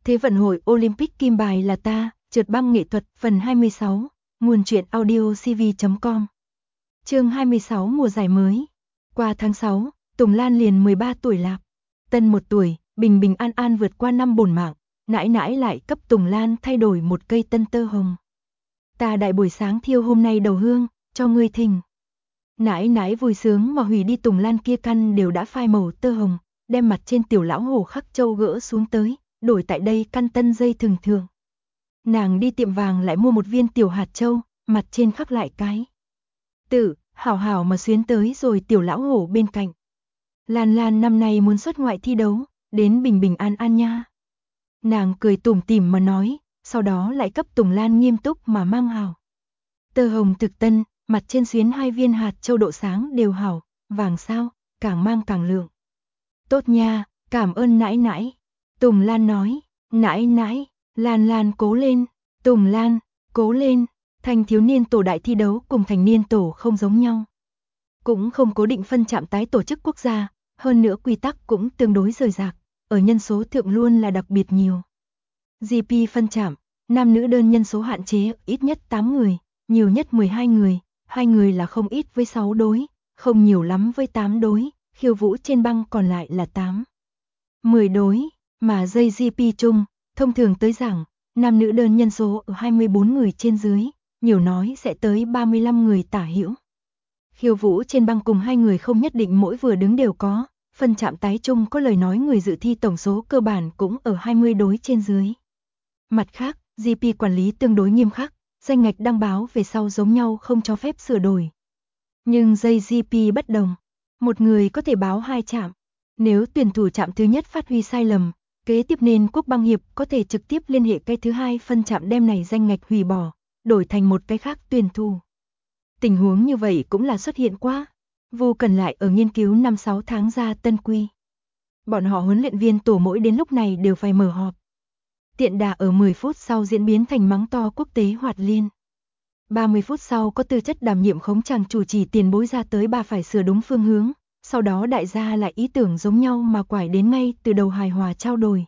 Thế vận hội Olympic kim bài là ta, trượt băng nghệ thuật phần 26, nguồn truyện audio cv.com. Chương 26 mùa giải mới. Qua tháng 6, Tùng Lan liền 13 tuổi lạc. Tân 1 tuổi, bình bình an an vượt qua năm bổn mạng, nãi nãi lại cấp Tùng Lan thay đổi một cây tân tơ hồng. Ta đại buổi sáng thiêu hôm nay đầu hương, cho ngươi thỉnh. Nãi nãi vui sướng mà hủy đi Tùng Lan kia căn đều đã phai màu tơ hồng, đem mặt trên tiểu lão hổ khắc châu gỡ xuống tới, đổi tại đây căn tân dây thừng thường. Nàng đi tiệm vàng lại mua một viên tiểu hạt châu, mặt trên khắc lại cái tự, hảo hảo mà xuyến tới rồi tiểu lão hổ bên cạnh. Lan Lan năm nay muốn xuất ngoại thi đấu, đến bình bình an an nha. Nàng cười tủm tỉm mà nói, sau đó lại cấp Tùng Lan nghiêm túc mà mang hảo. Tơ hồng thực tân, mặt trên xuyến 2 viên hạt châu độ sáng đều hảo, vàng sao, càng mang càng lượng. Tốt nha, cảm ơn nãi nãi. Tùng Lan nói, nãi nãi, Lan Lan cố lên, Tùng Lan, cố lên. Thanh thiếu niên tổ đại thi đấu cùng thành niên tổ không giống nhau. Cũng không cố định phân trạm tái tổ chức quốc gia, hơn nữa quy tắc cũng tương đối rời rạc, ở nhân số thượng luôn là đặc biệt nhiều. GP phân trạm, nam nữ đơn nhân số hạn chế ít nhất 8 người, nhiều nhất 12 người, 2 người là không ít với 6 đối, không nhiều lắm với 8 đối, khiêu vũ trên băng còn lại là 8. 10 đối, mà dây GP chung, thông thường tới rằng, nam nữ đơn nhân số ở 24 người trên dưới, nhiều nói sẽ tới 35 người tả hữu. Khiêu vũ trên băng cùng 2 người không nhất định mỗi vừa đứng đều có, phân trạm tái chung có lời nói người dự thi tổng số cơ bản cũng ở 20 đối trên dưới. Mặt khác, GP quản lý tương đối nghiêm khắc, danh ngạch đăng báo về sau giống nhau không cho phép sửa đổi. Nhưng dây GP bất đồng, một người có thể báo 2 trạm. Nếu tuyển thủ trạm thứ nhất phát huy sai lầm, kế tiếp nên Quốc băng hiệp có thể trực tiếp liên hệ cái thứ hai phân trạm đem này danh ngạch hủy bỏ, đổi thành một cái khác tuyển thủ. Tình huống như vậy cũng là xuất hiện quá. Vu Cần lại ở nghiên cứu 5-6 tháng ra tân quy. Bọn họ huấn luyện viên tổ mỗi đến lúc này đều phải mở họp. Tiện đà ở 10 phút sau diễn biến thành mắng to quốc tế hoạt liên. 30 phút sau có tư chất đảm nhiệm khống chàng chủ trì tiền bối ra tới bà phải sửa đúng phương hướng. Sau đó đại gia lại ý tưởng giống nhau mà quải đến ngay từ đầu hài hòa trao đổi.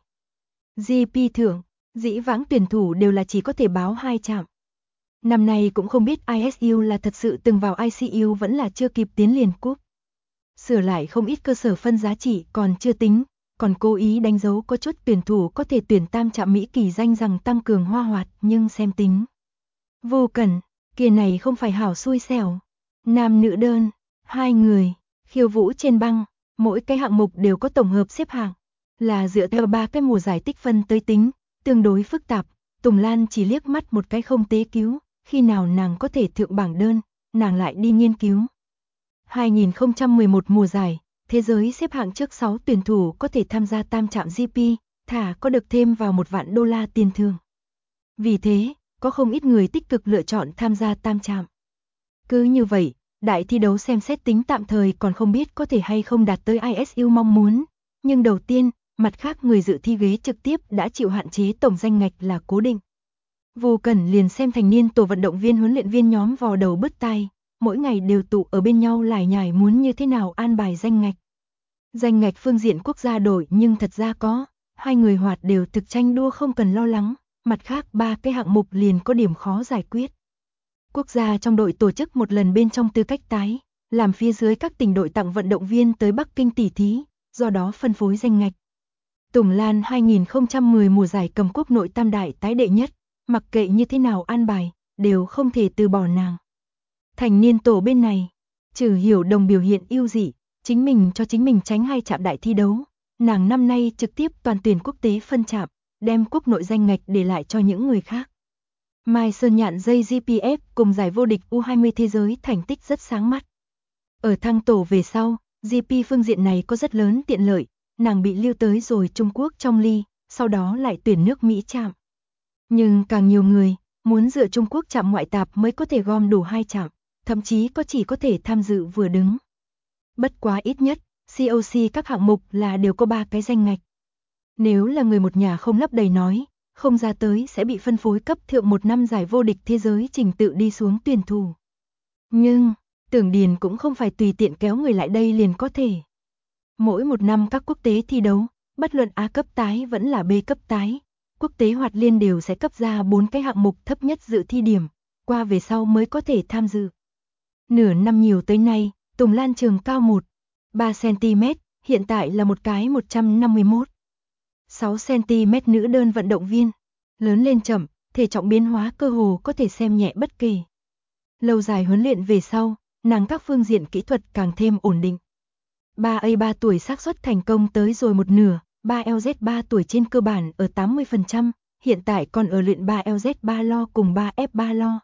GP thưởng, dĩ vãng tuyển thủ đều là chỉ có thể báo 2 trạm. Năm nay cũng không biết ISU là thật sự từng vào ICU vẫn là chưa kịp tiến liền cúp. Sửa lại không ít cơ sở phân giá trị còn chưa tính, còn cố ý đánh dấu có chút tuyển thủ có thể tuyển tam trạm Mỹ kỳ danh rằng tăng cường hoa hoạt nhưng xem tính. Vô cần, kia này không phải hảo xui xẻo. Nam nữ đơn, 2 người, khiêu vũ trên băng, mỗi cái hạng mục đều có tổng hợp xếp hạng, là dựa theo 3 cái mùa giải tích phân tới tính, tương đối phức tạp. Tùng Lan chỉ liếc mắt một cái không tế cứu, khi nào nàng có thể thượng bảng đơn, nàng lại đi nghiên cứu. 2011 mùa giải, thế giới xếp hạng trước 6 tuyển thủ có thể tham gia tam trạm GP, thả có được thêm vào $1.000.000 tiền thưởng. Vì thế, có không ít người tích cực lựa chọn tham gia tam trạm. Cứ như vậy, đại thi đấu xem xét tính tạm thời còn không biết có thể hay không đạt tới ISU mong muốn, nhưng đầu tiên, mặt khác người dự thi ghế trực tiếp đã chịu hạn chế tổng danh ngạch là cố định. Vô Cần liền xem thành niên tổ vận động viên huấn luyện viên nhóm vò đầu bứt tai, mỗi ngày đều tụ ở bên nhau lải nhải muốn như thế nào an bài danh ngạch. Danh ngạch phương diện quốc gia đổi nhưng thật ra có, 2 người hoạt đều thực tranh đua không cần lo lắng, mặt khác 3 cái hạng mục liền có điểm khó giải quyết. Quốc gia trong đội tổ chức một lần bên trong tư cách tái, làm phía dưới các tỉnh đội tặng vận động viên tới Bắc Kinh tỉ thí, do đó phân phối danh ngạch. Tùng Lan 2010 mùa giải cầm quốc nội tam đại tái đệ nhất, mặc kệ như thế nào an bài, đều không thể từ bỏ nàng. Thành niên tổ bên này, trừ hiểu đồng biểu hiện ưu dị, chính mình cho chính mình tránh 2 trạm đại thi đấu, nàng năm nay trực tiếp toàn tuyển quốc tế phân trạm, đem quốc nội danh ngạch để lại cho những người khác. Mai Sơn Nhạn dây GPF cùng giải vô địch U20 thế giới thành tích rất sáng mắt. Ở thăng tổ về sau, GP phương diện này có rất lớn tiện lợi, nàng bị lưu tới rồi Trung Quốc trong ly, sau đó lại tuyển nước Mỹ trạm. Nhưng càng nhiều người, muốn dựa Trung Quốc trạm ngoại tạp mới có thể gom đủ 2 trạm, thậm chí chỉ có thể tham dự vừa đứng. Bất quá ít nhất, COC các hạng mục là đều có 3 cái danh ngạch. Nếu là người một nhà không lấp đầy nói, không ra tới sẽ bị phân phối cấp thượng 1 năm giải vô địch thế giới trình tự đi xuống tuyển thủ. Nhưng, Tưởng Điền cũng không phải tùy tiện kéo người lại đây liền có thể. Mỗi 1 năm các quốc tế thi đấu, bất luận A cấp tái vẫn là B cấp tái, quốc tế Hoạt Liên đều sẽ cấp ra 4 cái hạng mục thấp nhất dự thi điểm, qua về sau mới có thể tham dự. Nửa năm nhiều tới nay, Tùng Lan trường cao 1,3 cm, hiện tại là một cái 151,6 cm nữ đơn vận động viên. Lớn lên chậm, thể trọng biến hóa cơ hồ có thể xem nhẹ bất kỳ. Lâu dài huấn luyện về sau, nàng các phương diện kỹ thuật càng thêm ổn định. 3A3 tuổi xác suất thành công tới rồi một nửa, 3LZ3 tuổi trên cơ bản ở 80%, hiện tại còn ở luyện 3LZ3 lo cùng 3F3 lo.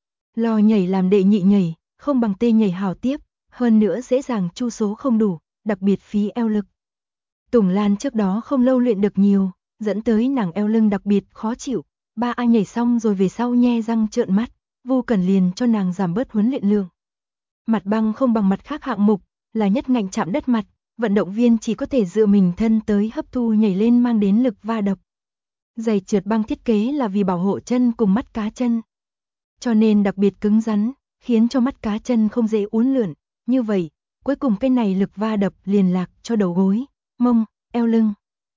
Lo nhảy làm đệ nhị nhảy, không bằng tê nhảy hào tiếp, hơn nữa dễ dàng chu số không đủ, đặc biệt phí eo lực. Tùng Lan trước đó không lâu luyện được nhiều, dẫn tới nàng eo lưng đặc biệt khó chịu, 3A nhảy xong rồi về sau nhe răng trợn mắt, Vu Cẩn liền cho nàng giảm bớt huấn luyện lượng. Mặt băng không bằng mặt khác hạng mục, là nhất ngạnh chạm đất mặt, vận động viên chỉ có thể dựa mình thân tới hấp thu nhảy lên mang đến lực va đập. Giày trượt băng thiết kế là vì bảo hộ chân cùng mắt cá chân, cho nên đặc biệt cứng rắn, khiến cho mắt cá chân không dễ uốn lượn, như vậy, cuối cùng cái này lực va đập liền lạc cho đầu gối, mông, eo lưng.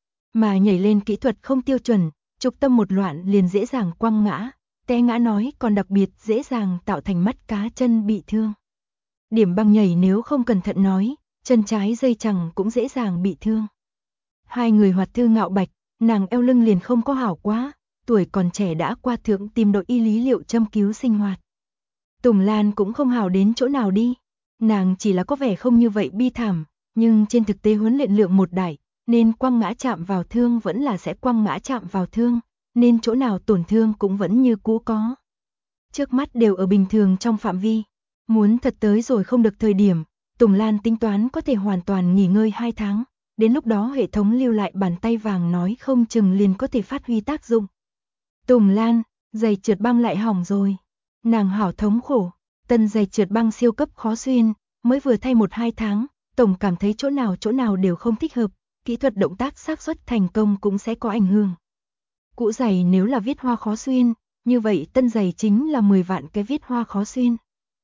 Mà nhảy lên kỹ thuật không tiêu chuẩn, trục tâm một loạn liền dễ dàng quăng ngã, té ngã nói còn đặc biệt dễ dàng tạo thành mắt cá chân bị thương. Điểm băng nhảy nếu không cẩn thận nói, chân trái dây chằng cũng dễ dàng bị thương. Hai người Hoạt Thư Ngạo Bạch, nàng eo lưng liền không có hảo quá, tuổi còn trẻ đã qua thượng tìm đội y lý liệu châm cứu sinh hoạt. Tùng Lan cũng không hảo đến chỗ nào đi, nàng chỉ là có vẻ không như vậy bi thảm, nhưng trên thực tế huấn luyện lượng một đại, nên quăng ngã chạm vào thương vẫn là sẽ quăng ngã chạm vào thương, nên chỗ nào tổn thương cũng vẫn như cũ có. Trước mắt đều ở bình thường trong phạm vi, muốn thật tới rồi không được thời điểm, Tùng Lan tính toán có thể hoàn toàn nghỉ ngơi 2 tháng, đến lúc đó hệ thống lưu lại bàn tay vàng nói không chừng liền có thể phát huy tác dụng. Tùng Lan, giày trượt băng lại hỏng rồi. Nàng hảo thống khổ, tân giày trượt băng siêu cấp khó xuyên, mới vừa thay 1-2 tháng, tổng cảm thấy chỗ nào đều không thích hợp, kỹ thuật động tác xác suất thành công cũng sẽ có ảnh hưởng. Cũ giày nếu là viết hoa khó xuyên, như vậy tân giày chính là 10 vạn cái viết hoa khó xuyên.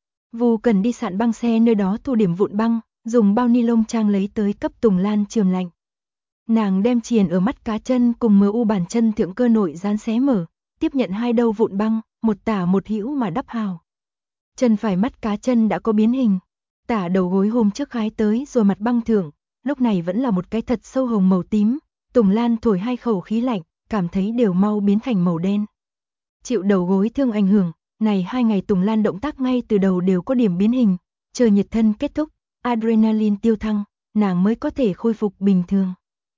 Vu cần đi sạn băng xe nơi đó thu điểm vụn băng, dùng bao ni lông trang lấy tới cấp Tùng Lan chườm lạnh. Nàng đem chìền ở mắt cá chân cùng MU bàn chân thượng cơ nội dán xé mở, tiếp nhận 2 đầu vụn băng, một tả một hữu mà đắp hào. Chân phải mắt cá chân đã có biến hình, tả đầu gối hôm trước khái tới rồi mặt băng thượng, lúc này vẫn là một cái thật sâu hồng màu tím, Tùng Lan thổi 2 khẩu khí lạnh, cảm thấy đều mau biến thành màu đen. Chịu đầu gối thương ảnh hưởng, này 2 ngày Tùng Lan động tác ngay từ đầu đều có điểm biến hình, chờ nhiệt thân kết thúc, adrenaline tiêu thăng, nàng mới có thể khôi phục bình thường.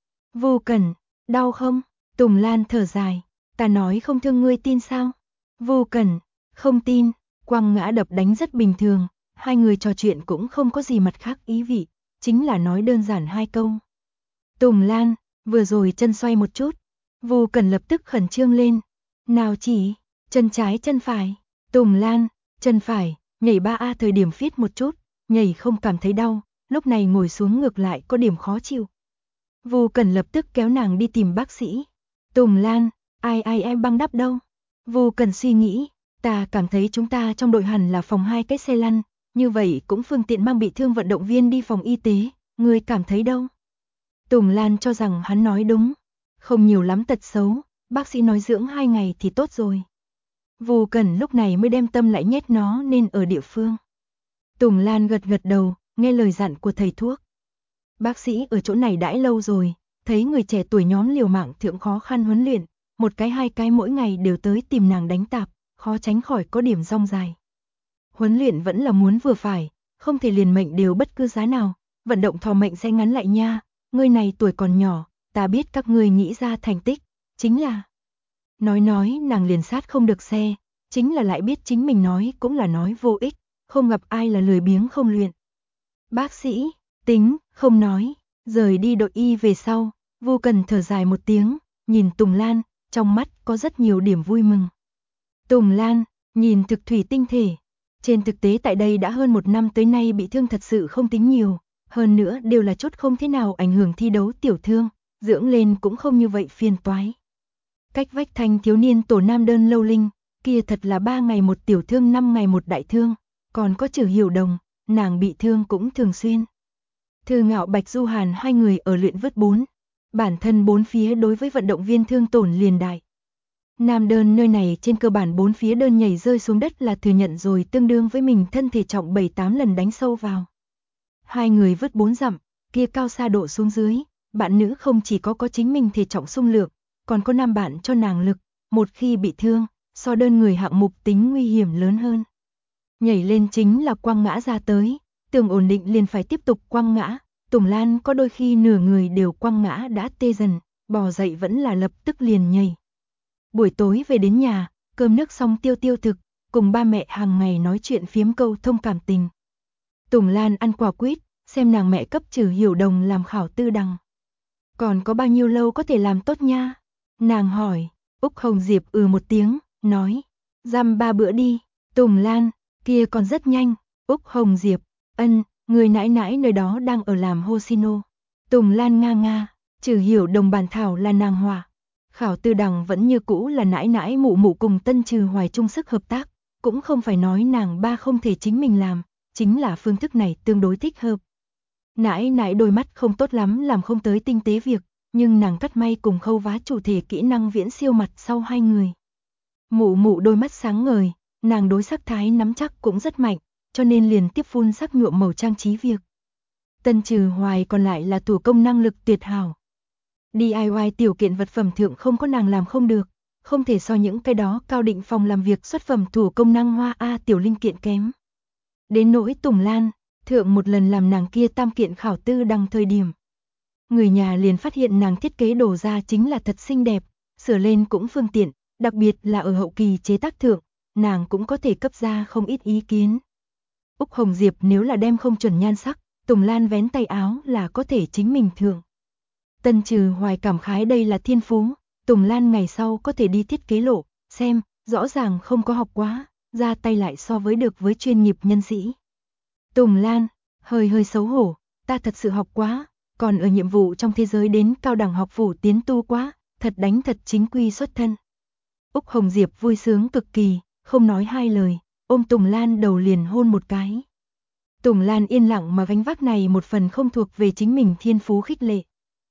Vô Cẩn, đau không? Tùng Lan thở dài, ta nói không thương ngươi tin sao? Vô Cẩn, không tin, quăng ngã đập đánh rất bình thường, hai người trò chuyện cũng không có gì mặt khác ý vị, chính là nói đơn giản 2 câu. Tùng Lan, vừa rồi chân xoay một chút, Vô Cẩn lập tức khẩn trương lên. Nào chỉ, chân trái chân phải, Tùng Lan, chân phải, nhảy 3A thời điểm phiết một chút, nhảy không cảm thấy đau, lúc này ngồi xuống ngược lại có điểm khó chịu. Vô Cẩn lập tức kéo nàng đi tìm bác sĩ. Tùng Lan, ai em băng đắp đâu? Vô Cẩn suy nghĩ, ta cảm thấy chúng ta trong đội hẳn là phòng 2 cái xe lăn, như vậy cũng phương tiện mang bị thương vận động viên đi phòng y tế, ngươi cảm thấy đâu? Tùng Lan cho rằng hắn nói đúng, không nhiều lắm tật xấu, bác sĩ nói dưỡng 2 ngày thì tốt rồi. Vô Cẩn lúc này mới đem tâm lại nhét nó nên ở địa phương. Tùng Lan gật gật đầu, nghe lời dặn của thầy thuốc. Bác sĩ ở chỗ này đãi lâu rồi, thấy người trẻ tuổi nhóm liều mạng thượng khó khăn huấn luyện, 1 cái 2 cái mỗi ngày đều tới tìm nàng đánh tạp, khó tránh khỏi có điểm rong dài. Huấn luyện vẫn là muốn vừa phải, không thể liền mệnh đều bất cứ giá nào, vận động thọ mệnh sẽ ngắn lại nha, ngươi này tuổi còn nhỏ, ta biết các ngươi nghĩ ra thành tích, chính là... Nói nàng liền sát không được xe, chính là lại biết chính mình nói cũng là nói vô ích, không gặp ai là lười biếng không luyện. Bác sĩ, tính, không nói, rời đi đội y về sau, Vô Cần thở dài một tiếng, nhìn Tùng Lan, trong mắt có rất nhiều điểm vui mừng. Tùng Lan, nhìn thực thủy tinh thể, trên thực tế tại đây đã hơn 1 năm tới nay bị thương thật sự không tính nhiều, hơn nữa đều là chút không thế nào ảnh hưởng thi đấu tiểu thương, dưỡng lên cũng không như vậy phiền toái. Cách vách thanh thiếu niên tổ nam đơn lâu linh, kia thật là 3 ngày một tiểu thương 5 ngày một đại thương, còn có Trử Hiểu Đồng, nàng bị thương cũng thường xuyên. Thư Ngạo Bạch Du Hàn hai người ở luyện vớt 4, bản thân 4 phía đối với vận động viên thương tổn liền đại, Nam đơn nơi này trên cơ bản 4 phía đơn nhảy rơi xuống đất là thừa nhận rồi, tương đương với mình thân thể trọng 7-8 lần đánh sâu vào. Hai người vứt 4 dặm, kia cao xa độ xuống dưới, bạn nữ không chỉ có chính mình thể trọng xung lượng, còn có nam bạn cho nàng lực, một khi bị thương, so đơn người hạng mục tính nguy hiểm lớn hơn. Nhảy lên chính là quăng ngã ra tới, tưởng ổn định liền phải tiếp tục quăng ngã, Tùng Lan có đôi khi nửa người đều quăng ngã đã tê dần, bò dậy vẫn là lập tức liền nhảy. Buổi tối về đến nhà, cơm nước xong tiêu tiêu thực, cùng ba mẹ hàng ngày nói chuyện phiếm câu thông cảm tình. Tùng Lan ăn quả quýt, xem nàng mẹ cấp Trừ Hiểu Đồng làm khảo tư đằng. Còn có bao nhiêu lâu có thể làm tốt nha? Nàng hỏi. Úc Hồng Diệp một tiếng, nói. Dăm 3 bữa đi. Tùng Lan, kia còn rất nhanh. Úc Hồng Diệp, người nãi nãi nơi đó đang ở làm Hoshino. Tùng Lan nga nga, Trừ Hiểu Đồng bản thảo là nàng họa. Khảo tư đằng vẫn như cũ là nãi nãi mụ mụ cùng Tân Trừ Hoài chung sức hợp tác, cũng không phải nói nàng ba không thể chính mình làm, chính là phương thức này tương đối thích hợp. Nãi nãi đôi mắt không tốt lắm làm không tới tinh tế việc, nhưng nàng cắt may cùng khâu vá chủ thể kỹ năng viễn siêu mặt sau hai người. Mụ mụ đôi mắt sáng ngời, nàng đối sắc thái nắm chắc cũng rất mạnh, cho nên liền tiếp phun sắc nhuộm màu trang trí việc. Tân Trừ Hoài còn lại là thủ công năng lực tuyệt hảo. DIY tiểu kiện vật phẩm thượng không có nàng làm không được, không thể so những cái đó cao định phòng làm việc xuất phẩm thủ công năng hoa tiểu linh kiện kém. Đến nỗi Tùng Lan, thượng một lần làm nàng kia tam kiện khảo tư đằng thời điểm. Người nhà liền phát hiện nàng thiết kế đồ ra chính là thật xinh đẹp, sửa lên cũng phương tiện, đặc biệt là ở hậu kỳ chế tác thượng, nàng cũng có thể cấp ra không ít ý kiến. Úc Hồng Diệp nếu là đem không chuẩn nhan sắc, Tùng Lan vén tay áo là có thể chính mình thượng. Tân Trừ Hoài cảm khái đây là thiên phú, Tùng Lan ngày sau có thể đi thiết kế lộ, xem, rõ ràng không có học quá, ra tay lại so với được với chuyên nghiệp nhân sĩ. Tùng Lan, hơi xấu hổ, ta thật sự học quá, còn ở nhiệm vụ trong thế giới đến cao đẳng học phủ tiến tu quá, thật đánh thật chính quy xuất thân. Úc Hồng Diệp vui sướng cực kỳ, không nói hai lời, ôm Tùng Lan đầu liền hôn một cái. Tùng Lan yên lặng mà gánh vác này một phần không thuộc về chính mình thiên phú khích lệ.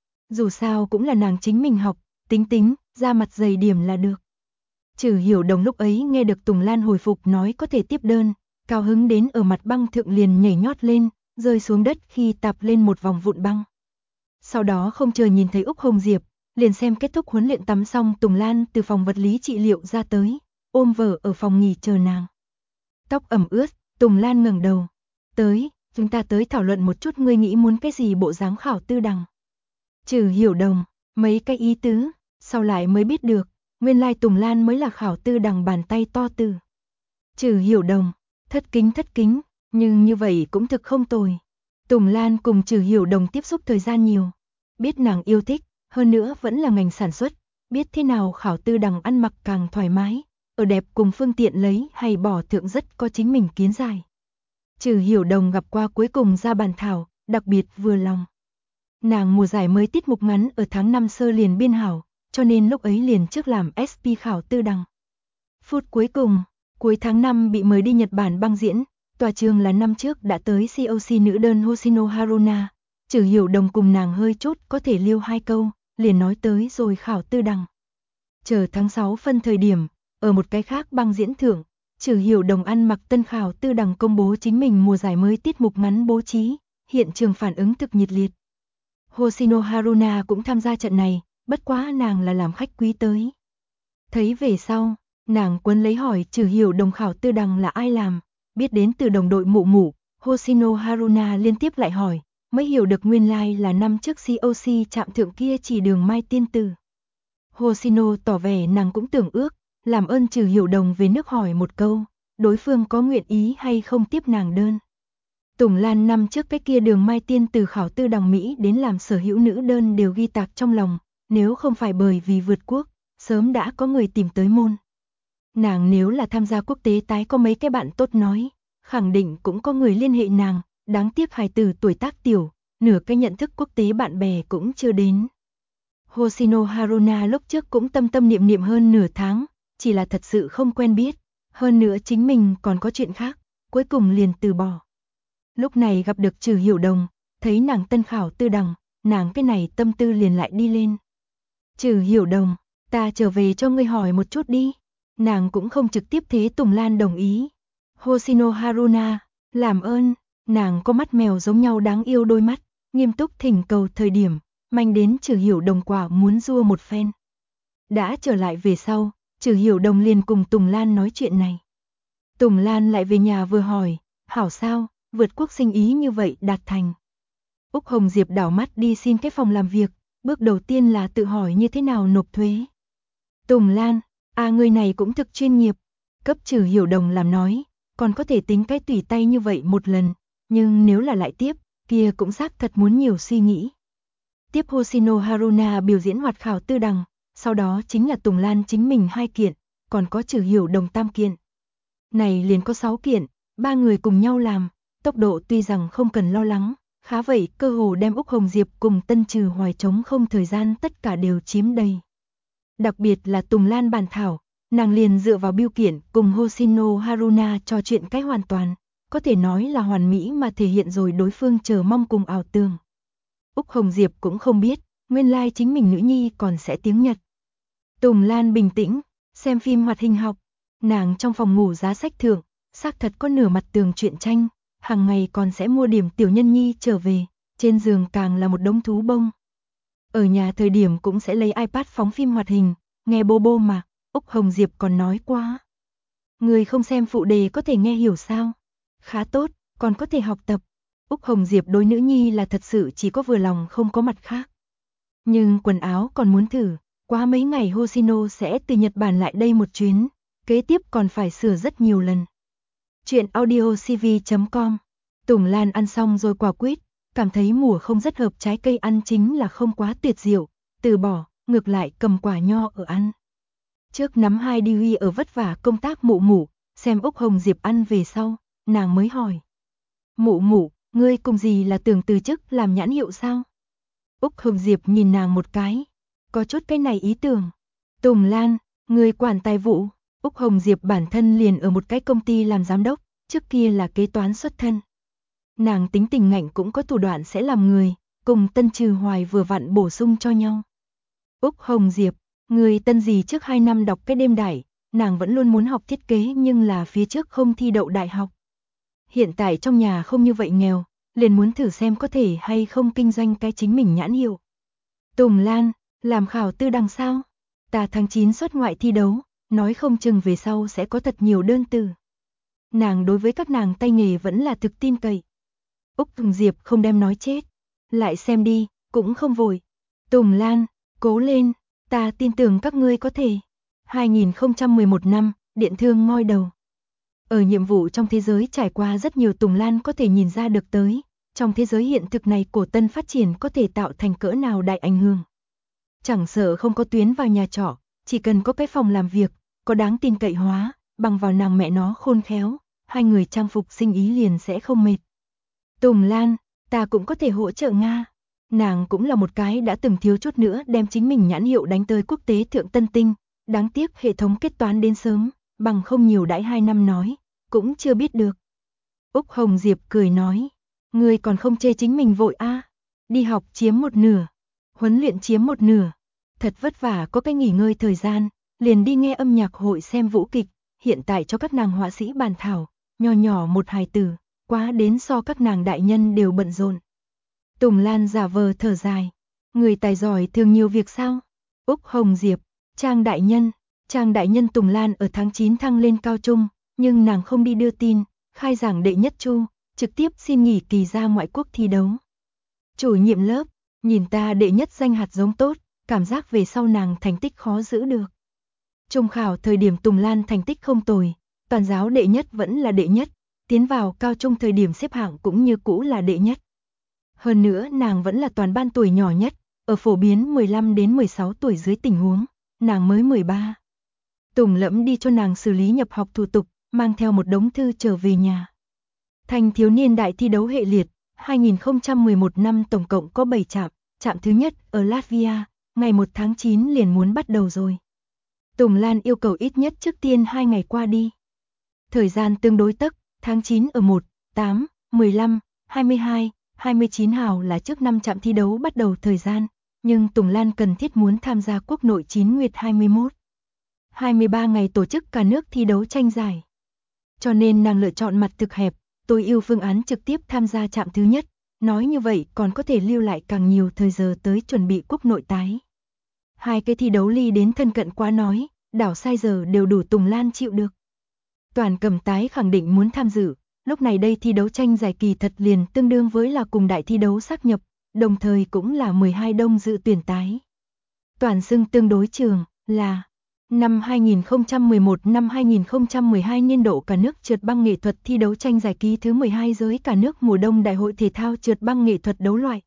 Dù sao cũng là nàng chính mình học, tính, ra mặt dày điểm là được. Trừ Hiểu Đồng lúc ấy nghe được Tùng Lan hồi phục nói có thể tiếp đơn, cao hứng đến ở mặt băng thượng liền nhảy nhót lên, rơi xuống đất khi tạp lên một vòng vụn băng. Sau đó không chờ nhìn thấy Úc Hồng Diệp, liền xem kết thúc huấn luyện tắm xong Tùng Lan từ phòng vật lý trị liệu ra tới, ôm vợ ở phòng nghỉ chờ nàng. Tóc ẩm ướt, Tùng Lan ngẩng đầu. Chúng ta tới thảo luận một chút ngươi nghĩ muốn cái gì bộ dáng khảo tư đằng. Trừ Hiểu Đồng, mấy cái ý tứ, sau lại mới biết được, nguyên lai Tùng Lan mới là khảo tư đằng bàn tay to từ. Trừ Hiểu Đồng, thất kính, nhưng như vậy cũng thực không tồi. Tùng Lan cùng Trừ Hiểu Đồng tiếp xúc thời gian nhiều, biết nàng yêu thích, hơn nữa vẫn là ngành sản xuất, biết thế nào khảo tư đằng ăn mặc càng thoải mái, ở đẹp cùng phương tiện lấy hay bỏ thượng rất có chính mình kiến giải. Trừ Hiểu Đồng gặp qua cuối cùng ra bàn thảo, đặc biệt vừa lòng. Nàng mùa giải mới tiết mục ngắn ở tháng 5 sơ liền biên hảo, cho nên lúc ấy liền trước làm SP khảo tư đằng. Phút cuối cùng, cuối tháng 5 bị mời đi Nhật Bản băng diễn, tòa trường là năm trước đã tới COC nữ đơn Hoshino Haruna. Trừ Hiểu Đồng cùng nàng hơi chút có thể liêu hai câu, liền nói tới rồi khảo tư đằng. Chờ tháng 6 phân thời điểm, ở một cái khác băng diễn thưởng, Trừ Hiểu Đồng ăn mặc tân khảo tư đằng công bố chính mình mùa giải mới tiết mục ngắn bố trí, hiện trường phản ứng thực nhiệt liệt. Hoshino Haruna cũng tham gia trận này, bất quá nàng là làm khách quý tới. Thấy về sau, nàng quấn lấy hỏi Trừ Hiểu Đồng khảo tư đằng là ai làm, biết đến từ đồng đội mụ mụ, Hoshino Haruna liên tiếp lại hỏi, mới hiểu được nguyên lai là năm trước COC trạm thượng kia chỉ đường Mai Tiên Tử. Hoshino tỏ vẻ nàng cũng tưởng ước, làm ơn Trừ Hiểu Đồng về nước hỏi một câu, đối phương có nguyện ý hay không tiếp nàng đơn. Tùng Lan năm trước cái kia đường Mai Tiên từ khảo tư đằng Mỹ đến làm sở hữu nữ đơn đều ghi tạc trong lòng, nếu không phải bởi vì vượt quốc, sớm đã có người tìm tới môn. Nàng nếu là tham gia quốc tế tái có mấy cái bạn tốt nói, khẳng định cũng có người liên hệ nàng, đáng tiếc hài tử tuổi tác tiểu, nửa cái nhận thức quốc tế bạn bè cũng chưa đến. Hoshino Haruna lúc trước cũng tâm niệm hơn nửa tháng, chỉ là thật sự không quen biết, hơn nữa chính mình còn có chuyện khác, cuối cùng liền từ bỏ. Lúc này gặp được Trừ Hiểu Đồng, thấy nàng tân khảo tư đằng, nàng cái này tâm tư liền lại đi lên. Trừ Hiểu Đồng, Ta trở về cho ngươi hỏi một chút đi. Nàng cũng không trực tiếp thế Tùng Lan đồng ý. Hoshino Haruna, làm ơn, nàng có mắt mèo giống nhau đáng yêu đôi mắt, nghiêm túc thỉnh cầu thời điểm, manh đến Trừ Hiểu Đồng quả muốn rua một phen. Đã trở lại về sau, Trừ Hiểu Đồng liền cùng Tùng Lan nói chuyện này. Tùng Lan lại về nhà vừa hỏi, hảo sao, vượt quốc sinh ý như vậy đạt thành. Úc Hồng Diệp đảo mắt đi xin cái phòng làm việc, bước đầu tiên là tự hỏi như thế nào nộp thuế. Tùng Lan, người này cũng thực chuyên nghiệp, cấp Trừ Hiểu Đồng làm nói, còn có thể tính cái tùy tay như vậy một lần, nhưng nếu là lại tiếp, kia cũng xác thật muốn nhiều suy nghĩ. Tiếp Hoshino Haruna biểu diễn hoạt khảo tư đằng, sau đó chính là Tùng Lan chính mình 2 kiện, còn có Trừ Hiểu Đồng 3 kiện. Này liền có 6 kiện, 3 người cùng nhau làm, tốc độ tuy rằng không cần lo lắng, khá vậy cơ hồ đem Úc Hồng Diệp cùng Tân Trừ Hoài trống không thời gian tất cả đều chiếm đầy. Đặc biệt là Tùng Lan bản thảo, nàng liền dựa vào biêu kiện cùng Hoshino Haruna trò chuyện cách hoàn toàn, có thể nói là hoàn mỹ mà thể hiện rồi đối phương chờ mong cùng ảo tưởng. Úc Hồng Diệp cũng không biết, nguyên lai chính mình nữ nhi còn sẽ tiếng Nhật. Tùng Lan bình tĩnh, xem phim hoạt hình học, nàng trong phòng ngủ giá sách thượng, xác thật có nửa mặt tường truyện tranh, hàng ngày còn sẽ mua điểm tiểu nhân nhi trở về, trên giường càng là một đống thú bông. Ở nhà thời điểm cũng sẽ lấy iPad phóng phim hoạt hình, nghe bô bô mà, Úc Hồng Diệp còn nói quá. Người không xem phụ đề có thể nghe hiểu sao? Khá tốt, còn có thể học tập. Úc Hồng Diệp đối nữ nhi là thật sự chỉ có vừa lòng không có mặt khác. Nhưng quần áo còn muốn thử, qua mấy ngày Hoshino sẽ từ Nhật Bản lại đây một chuyến, kế tiếp còn phải sửa rất nhiều lần. Chuyện audiocv.com. Tùng Lan ăn xong rồi quả quýt, cảm thấy mùa không rất hợp trái cây ăn chính là không quá tuyệt diệu, từ bỏ, ngược lại cầm quả nho ở ăn. Trước nắm 2 đi huy ở vất vả công tác mụ mụ, xem Úc Hồng Diệp ăn về sau, nàng mới hỏi. Mụ mụ, ngươi cùng gì là tưởng từ chức làm nhãn hiệu sao? Úc Hồng Diệp nhìn nàng một cái, có chút cái này ý tưởng. Tùng Lan, ngươi quản tài vụ, Úc Hồng Diệp bản thân liền ở một cái công ty làm giám đốc, trước kia là kế toán xuất thân. Nàng tính tình ngạnh cũng có thủ đoạn sẽ làm người, cùng Tân Trừ Hoài vừa vặn bổ sung cho nhau. Úc Hồng Diệp, người Tân gì trước 2 năm đọc cái đêm đại, nàng vẫn luôn muốn học thiết kế nhưng là phía trước không thi đậu đại học. Hiện tại trong nhà không như vậy nghèo, liền muốn thử xem có thể hay không kinh doanh cái chính mình nhãn hiệu. Tùng Lan, làm khảo tư đằng sao? Ta tháng 9 xuất ngoại thi đấu, nói không chừng về sau sẽ có thật nhiều đơn từ. Nàng đối với các nàng tay nghề vẫn là thực tin cậy. Úc Hồng Diệp không đem nói chết. Lại xem đi, cũng không vội. Tùng Lan, cố lên, ta tin tưởng các ngươi có thể. 2011 năm, điện thương ngoi đầu. Ở nhiệm vụ trong thế giới trải qua rất nhiều, Tùng Lan có thể nhìn ra được tới, trong thế giới hiện thực này cổ tân phát triển có thể tạo thành cỡ nào đại ảnh hưởng. Chẳng sợ không có tuyến vào nhà trọ, chỉ cần có cái phòng làm việc, có đáng tin cậy hóa, bằng vào nàng mẹ nó khôn khéo, 2 người trang phục sinh ý liền sẽ không mệt. Tùng Lan, ta cũng có thể hỗ trợ Nga. Nàng cũng là một cái đã từng thiếu chút nữa đem chính mình nhãn hiệu đánh tới quốc tế thượng tân tinh, đáng tiếc hệ thống kết toán đến sớm, bằng không nhiều đãi 2 năm nói, cũng chưa biết được. Úc Hồng Diệp cười nói, ngươi còn không chê chính mình vội đi học chiếm một nửa, huấn luyện chiếm một nửa, thật vất vả có cái nghỉ ngơi thời gian, liền đi nghe âm nhạc hội xem vũ kịch, hiện tại cho các nàng họa sĩ bàn thảo, nhỏ nhỏ một hài tử, quá đến so các nàng đại nhân đều bận rộn. Tùng Lan giả vờ thở dài, người tài giỏi thường nhiều việc sao? Úc Hồng Diệp, Trang đại nhân Tùng Lan ở tháng 9 thăng lên cao trung, nhưng nàng không đi đưa tin, khai giảng đệ nhất chu, trực tiếp xin nghỉ kỳ ra ngoại quốc thi đấu. Chủ nhiệm lớp, nhìn ta đệ nhất danh hạt giống tốt, cảm giác về sau nàng thành tích khó giữ được. Trung khảo thời điểm Tùng Lan thành tích không tồi, toàn giáo đệ nhất vẫn là đệ nhất, tiến vào cao trung thời điểm xếp hạng cũng như cũ là đệ nhất. Hơn nữa nàng vẫn là toàn ban tuổi nhỏ nhất, ở phổ biến 15 đến 16 tuổi dưới tình huống, nàng mới 13. Tùng Lẫm đi cho nàng xử lý nhập học thủ tục, mang theo một đống thư trở về nhà. Thanh thiếu niên đại thi đấu hệ liệt, 2011 năm tổng cộng có 7 trạm, trạm thứ nhất ở Latvia, ngày 1 tháng 9 liền muốn bắt đầu rồi. Tùng Lan yêu cầu ít nhất trước tiên 2 ngày qua đi. Thời gian tương đối tấc, tháng 9 ở 1, 8, 15, 22, 29 hào là trước 5 trạm thi đấu bắt đầu thời gian, nhưng Tùng Lan cần thiết muốn tham gia quốc nội 9 nguyệt 21. 23 ngày tổ chức cả nước thi đấu tranh giải. Cho nên nàng lựa chọn mặt thực hẹp, tối ưu phương án trực tiếp tham gia trạm thứ nhất, nói như vậy còn có thể lưu lại càng nhiều thời giờ tới chuẩn bị quốc nội tái. Hai cái thi đấu ly đến thân cận quá nói, đảo sai giờ đều đủ Tùng Lan chịu được. Toàn Cầm tái khẳng định muốn tham dự, lúc này đây thi đấu tranh giải kỳ thật liền tương đương với là cùng đại thi đấu xác nhập, đồng thời cũng là 12 đông dự tuyển tái. Toàn xưng tương đối trường là năm 2011 năm 2012 niên độ cả nước trượt băng nghệ thuật thi đấu tranh giải ký thứ 12 giới cả nước mùa đông đại hội thể thao trượt băng nghệ thuật đấu loại.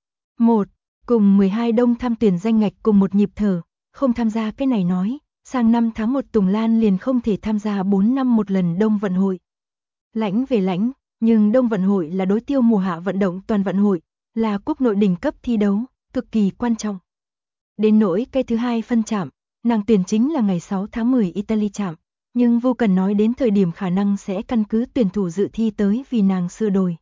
1. Cùng 12 đông tham tuyển danh ngạch cùng một nhịp thở, không tham gia cái này nói, sang năm tháng 1 Tùng Lan liền không thể tham gia 4 năm một lần đông vận hội. Lãnh về lãnh, nhưng đông vận hội là đối tiêu mùa hạ vận động toàn vận hội, là quốc nội đỉnh cấp thi đấu, cực kỳ quan trọng. Đến nỗi cái thứ hai phân trạm, nàng tuyển chính là ngày 6 tháng 10 Italy trạm, nhưng vô cần nói đến thời điểm khả năng sẽ căn cứ tuyển thủ dự thi tới vì nàng sửa đổi.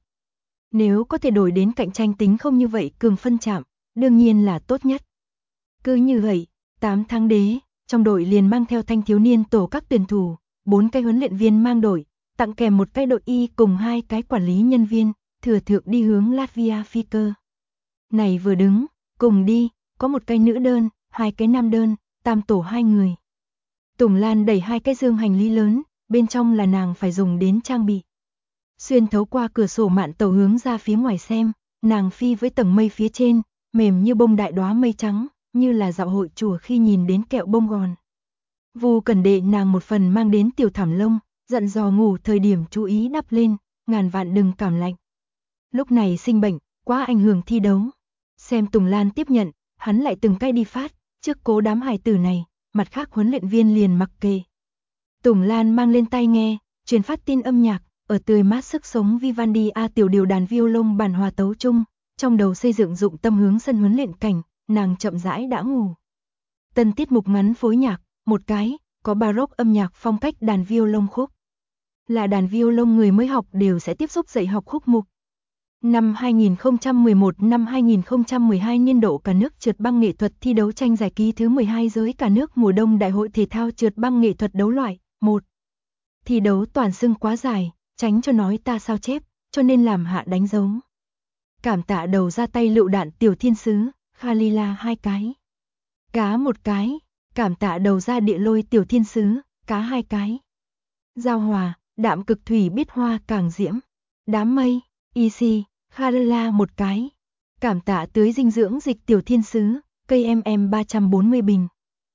Nếu có thể đổi đến cạnh tranh tính không như vậy cường phân trạm, đương nhiên là tốt nhất. Cứ như vậy, 8 tháng đế, trong đội liền mang theo thanh thiếu niên tổ các tuyển thủ, 4 cái huấn luyện viên mang đội, tặng kèm một cái đội y cùng 2 cái quản lý nhân viên, thừa thượng đi hướng Latvia phi cơ. Này vừa đứng, cùng đi, có một cái nữ đơn, 2 cái nam đơn, tam tổ 2 người. Tùng Lan đẩy 2 cái dương hành lý lớn, bên trong là nàng phải dùng đến trang bị. Xuyên thấu qua cửa sổ mạn tàu hướng ra phía ngoài xem, nàng phi với tầng mây phía trên, mềm như bông đại đóa mây trắng, như là dạo hội chùa khi nhìn đến kẹo bông gòn. Vu Cẩn đệ nàng một phần mang đến tiểu thảm lông, dặn dò ngủ thời điểm chú ý đắp lên, ngàn vạn đừng cảm lạnh. Lúc này sinh bệnh, quá ảnh hưởng thi đấu. Xem Tùng Lan tiếp nhận, hắn lại từng cái đi phát, trước cố đám hài tử này, mặt khác huấn luyện viên liền mặc kệ. Tùng Lan mang lên tai nghe, truyền phát tin âm nhạc, ở tươi mát sức sống Vivaldi A tiểu điều đàn violon bản hòa tấu chung, trong đầu xây dựng dụng tâm hướng sân huấn luyện cảnh, nàng chậm rãi đã ngủ. Tân tiết mục ngắn phối nhạc, một cái, có baroque âm nhạc phong cách đàn violon khúc. Là đàn violon người mới học đều sẽ tiếp xúc dạy học khúc mục. Năm 2011 năm 2012 niên độ cả nước trượt băng nghệ thuật thi đấu tranh giải ký thứ 12 giới cả nước mùa đông đại hội thể thao trượt băng nghệ thuật đấu loại 1. Thi đấu toàn xưng quá dài, tránh cho nói ta sao chép, cho nên làm hạ đánh dấu. Cảm tạ đầu ra tay lựu đạn tiểu thiên sứ, Khalila 2 cái. Cá 1 cái, cảm tạ đầu ra địa lôi tiểu thiên sứ, cá 2 cái. Giao hòa, đạm cực thủy biết hoa càng diễm. Đám mây, Easy, Khalila 1 cái. Cảm tạ tưới dinh dưỡng dịch tiểu thiên sứ, cây 340 bình.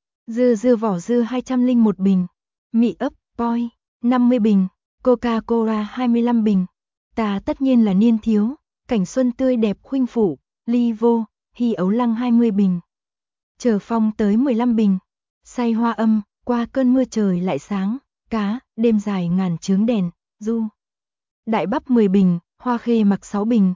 Dưa vỏ dưa 201 bình. Mị ấp, poi, 50 bình. Coca-Cola 25 bình. Ta tất nhiên là niên thiếu, cảnh xuân tươi đẹp khuynh phủ, ly vô, hy ấu lăng 20 bình. Chờ phong tới 15 bình. Say hoa âm, qua cơn mưa trời lại sáng, cá, đêm dài ngàn chướng đèn, du. Đại bắp 10 bình, hoa khê mặc 6 bình,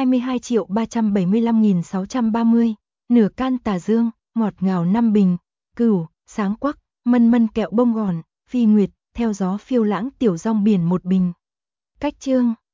22.375.630, nửa can tà dương, ngọt ngào 5 bình, cửu, sáng quắc, mân mân kẹo bông gòn, phi nguyệt, theo gió phiêu lãng tiểu rong biển 1 bình. Cách chương